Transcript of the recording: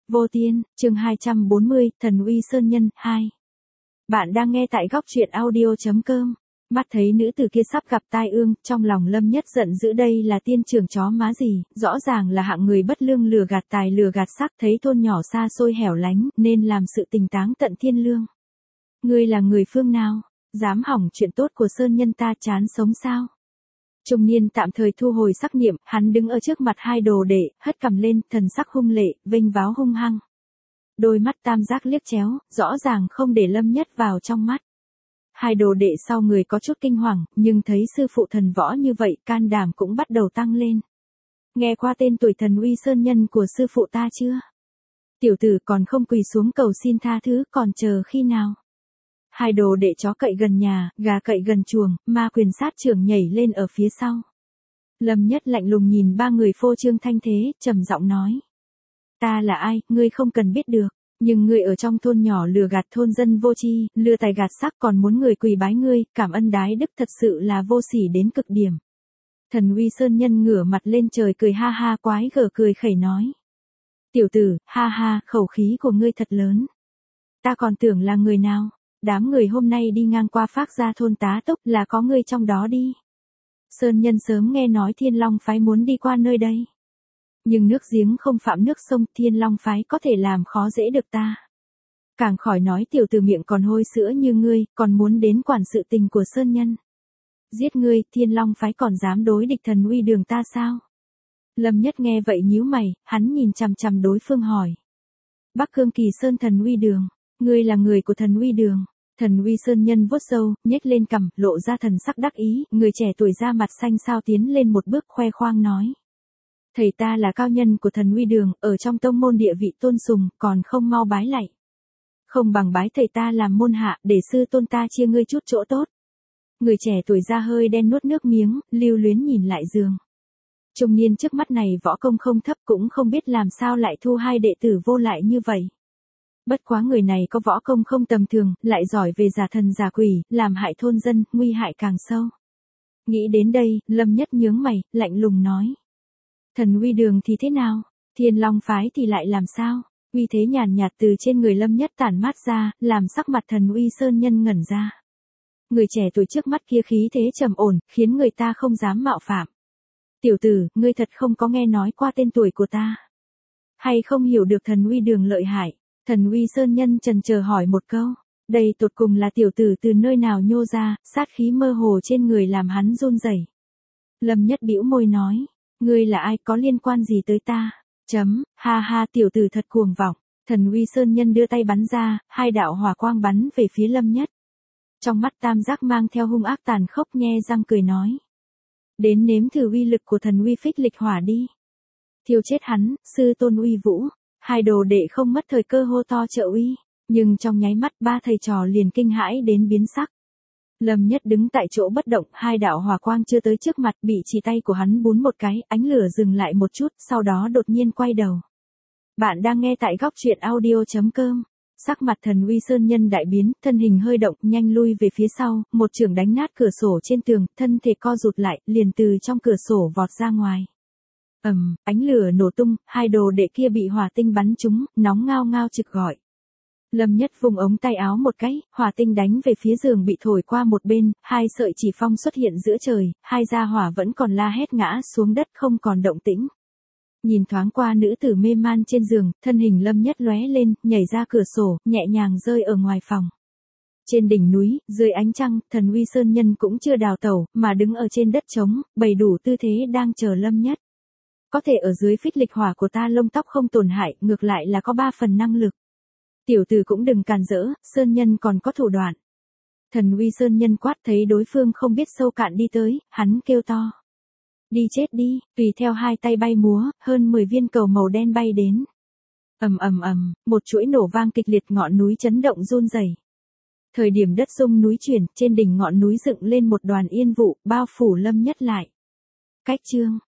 Vô Tiên, chương 240, Thần uy Sơn Nhân, 2. Bạn đang nghe tại góc truyện audio.com. Mắt thấy nữ tử kia sắp gặp tai ương, trong lòng Lâm Nhất giận dữ, đây là tiên trưởng chó má gì, rõ ràng là hạng người bất lương, lừa gạt tài lừa gạt sắc, thấy thôn nhỏ xa xôi hẻo lánh, nên làm sự tình táng tận thiên lương. Ngươi là người phương nào, dám hỏng chuyện tốt của Sơn Nhân ta, chán sống sao? Trung niên tạm thời thu hồi sắc niệm, hắn đứng ở trước mặt hai đồ đệ, hất cằm lên, thần sắc hung lệ, vênh váo hung hăng. Đôi mắt tam giác liếc chéo, rõ ràng không để Lâm Nhất vào trong mắt. Hai đồ đệ sau người có chút kinh hoàng, nhưng thấy sư phụ thần võ như vậy, can đảm cũng bắt đầu tăng lên. Nghe qua tên tuổi Thần uy Sơn Nhân của sư phụ ta chưa? Tiểu tử còn không quỳ xuống cầu xin tha thứ, còn chờ khi nào? Hai đồ đệ chó cậy gần nhà, gà cậy gần chuồng, ma quyền sát trưởng nhảy lên ở phía sau. Lâm Nhất lạnh lùng nhìn ba người phô trương thanh thế, trầm giọng nói. Ta là ai, ngươi không cần biết được, nhưng ngươi ở trong thôn nhỏ lừa gạt thôn dân vô tri, lừa tài gạt sắc, còn muốn người quỳ bái ngươi, cảm ân đái đức, thật sự là vô sỉ đến cực điểm. Thần uy Sơn Nhân ngửa mặt lên trời cười ha ha, quái gở cười khẩy nói. Tiểu tử, ha ha, khẩu khí của ngươi thật lớn. Ta còn tưởng là người nào? Đám người hôm nay đi ngang qua Phác Gia thôn Tá Túc, là có ngươi trong đó đi. Sơn Nhân sớm nghe nói Thiên Long phái muốn đi qua nơi đây. Nhưng nước giếng không phạm nước sông, Thiên Long phái có thể làm khó dễ được ta. Càng khỏi nói tiểu tử miệng còn hôi sữa như ngươi, còn muốn đến quản sự tình của Sơn Nhân. Giết ngươi, Thiên Long phái còn dám đối địch Thần uy đường ta sao? Lâm Nhất nghe vậy nhíu mày, hắn nhìn chằm chằm đối phương hỏi. Bắc Cương Kỳ Sơn Thần uy đường, ngươi là người của Thần uy đường. Thần uy Sơn Nhân vuốt râu, nhếch lên cằm, lộ ra thần sắc đắc ý, người trẻ tuổi da mặt xanh xao tiến lên một bước khoe khoang nói. Thầy ta là cao nhân của Thần uy đường, ở trong tông môn địa vị tôn sùng, còn không mau bái lạy. Không bằng bái thầy ta làm môn hạ, để sư tôn ta chia ngươi chút chỗ tốt. Người trẻ tuổi da hơi đen nuốt nước miếng, lưu luyến nhìn lại giường. Trung niên trước mắt này võ công không thấp, cũng không biết làm sao lại thu hai đệ tử vô lại như vậy. Bất quá người này có võ công không tầm thường, lại giỏi về giả thần giả quỷ, làm hại thôn dân, nguy hại càng sâu. Nghĩ đến đây, Lâm Nhất nhướng mày, lạnh lùng nói. Thần uy đường thì thế nào? Thiên Long phái thì lại làm sao? Uy thế nhàn nhạt từ trên người Lâm Nhất tản mát ra, làm sắc mặt Thần uy Sơn Nhân ngẩn ra. Người trẻ tuổi trước mắt kia khí thế trầm ổn, khiến người ta không dám mạo phạm. Tiểu tử, ngươi thật không có nghe nói qua tên tuổi của ta. Hay không hiểu được Thần uy đường lợi hại? Thần uy Sơn Nhân chần chờ hỏi một câu. Đây tột cùng là tiểu tử từ nơi nào nhô ra, sát khí mơ hồ trên người làm hắn run rẩy. Lâm Nhất bĩu môi nói. Ngươi là ai, có liên quan gì tới ta? Ha ha, tiểu tử thật cuồng vọng. Thần uy Sơn Nhân đưa tay bắn ra, hai đạo hỏa quang bắn về phía Lâm Nhất. Trong mắt tam giác mang theo hung ác tàn khốc, nhe răng cười nói. Đến nếm thử uy lực của thần uy phích lịch hỏa đi. Thiêu chết hắn, sư tôn uy vũ. Hai đồ đệ không mất thời cơ hô to trợ uy, nhưng trong nháy mắt ba thầy trò liền kinh hãi đến biến sắc. Lâm Nhất đứng tại chỗ bất động, hai đạo hỏa quang chưa tới trước mặt, bị chỉ tay của hắn bún một cái, ánh lửa dừng lại một chút, sau đó đột nhiên quay đầu. Bạn đang nghe tại góc truyện audio.com. Sắc mặt Thần uy Sơn Nhân đại biến, thân hình hơi động, nhanh lui về phía sau, một chưởng đánh nát cửa sổ trên tường, thân thể co rụt lại, liền từ trong cửa sổ vọt ra ngoài. Ánh lửa nổ tung, hai đồ đệ kia bị hỏa tinh bắn trúng, nóng ngao ngao trực gọi. Lâm Nhất vùng ống tay áo một cái, hỏa tinh đánh về phía giường bị thổi qua một bên, hai sợi chỉ phong xuất hiện giữa trời, hai gia hỏa vẫn còn la hét ngã xuống đất không còn động tĩnh. Nhìn thoáng qua nữ tử mê man trên giường, thân hình Lâm Nhất lóe lên, nhảy ra cửa sổ, nhẹ nhàng rơi ở ngoài phòng. Trên đỉnh núi, dưới ánh trăng, Thần uy Sơn Nhân cũng chưa đào tẩu, mà đứng ở trên đất trống, bày đủ tư thế đang chờ Lâm Nhất. Có thể ở dưới phích lịch hỏa của ta lông tóc không tổn hại, ngược lại là có 3 phần năng lực. Tiểu tử cũng đừng càn rỡ, Sơn Nhân còn có thủ đoạn. Thần uy Sơn Nhân quát, thấy đối phương không biết sâu cạn đi tới, hắn kêu to. Đi chết đi, tùy theo hai tay bay múa, hơn 10 viên cầu màu đen bay đến. Một chuỗi nổ vang kịch liệt, ngọn núi chấn động run rẩy. Thời điểm đất rung núi chuyển, trên đỉnh ngọn núi dựng lên một đoàn yên vụ, bao phủ Lâm Nhất lại. Cách chương